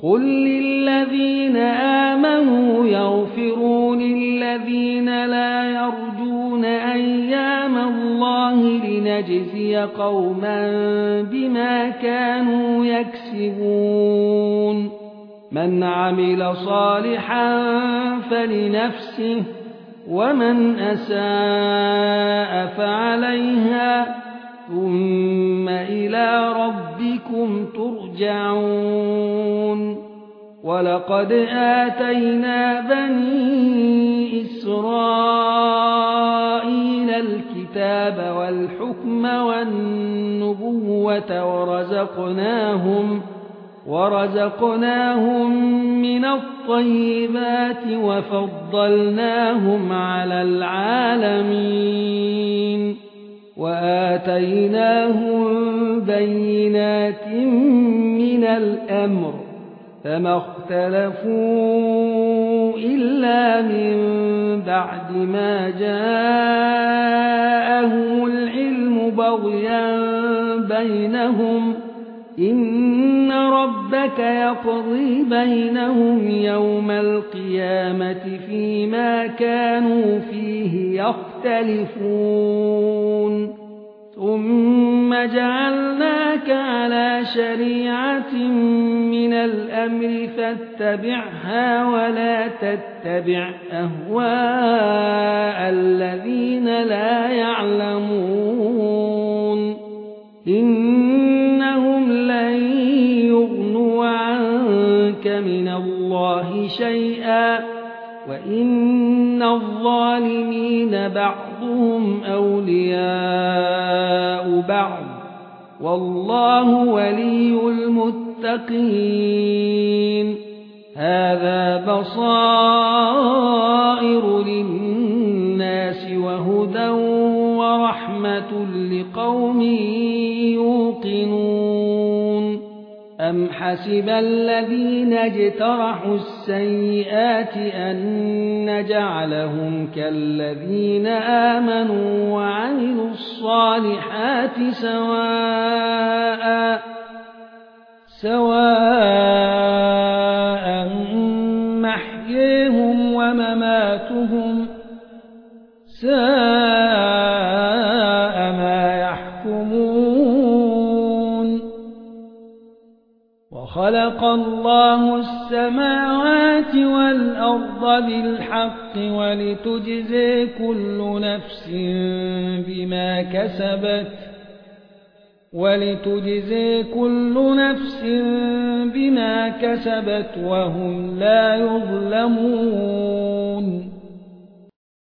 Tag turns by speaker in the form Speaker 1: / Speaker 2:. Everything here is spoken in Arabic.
Speaker 1: قل للذين آمنوا يغفروا للذين لا يرجون أيام الله لنجزي قوما بما كانوا يكسبون من عمل صالحا فلنفسه ومن أساء فعليها ثم إلى ربكم ترجعون ولقد آتينا بني إسرائيل الكتاب والحكم والنبوة ورزقناهم من الطيبات وفضلناهم على العالمين وآتيناهم بينات من الأمر فما اختلفوا إلا من بعد ما جاءهم العلم بغيا بينهم إن ربك يقضي بينهم يوم القيامة فيما كانوا فيه يختلفون ثم جعلناك على شريعة من الأمر فاتبعها ولا تتبع أهواء الذين لا يعلمون إنهم لن يغنوا عنك من الله شيئا وإن الظالمين بعضهم أولياء بعض والله ولي المتقين هذا بصائر للناس وهدى ورحمة لقوم يوقنون أم حسب الذين اجترحوا السيئات أن نجعلهم كالذين آمنوا وعملوا الصالحات سواء محييهم ومماتهم ساء ما يحكمون وخلق الله السماوات والأرض بالحق ولتجزي كل نفس بما كسبت وهم لا يظلمون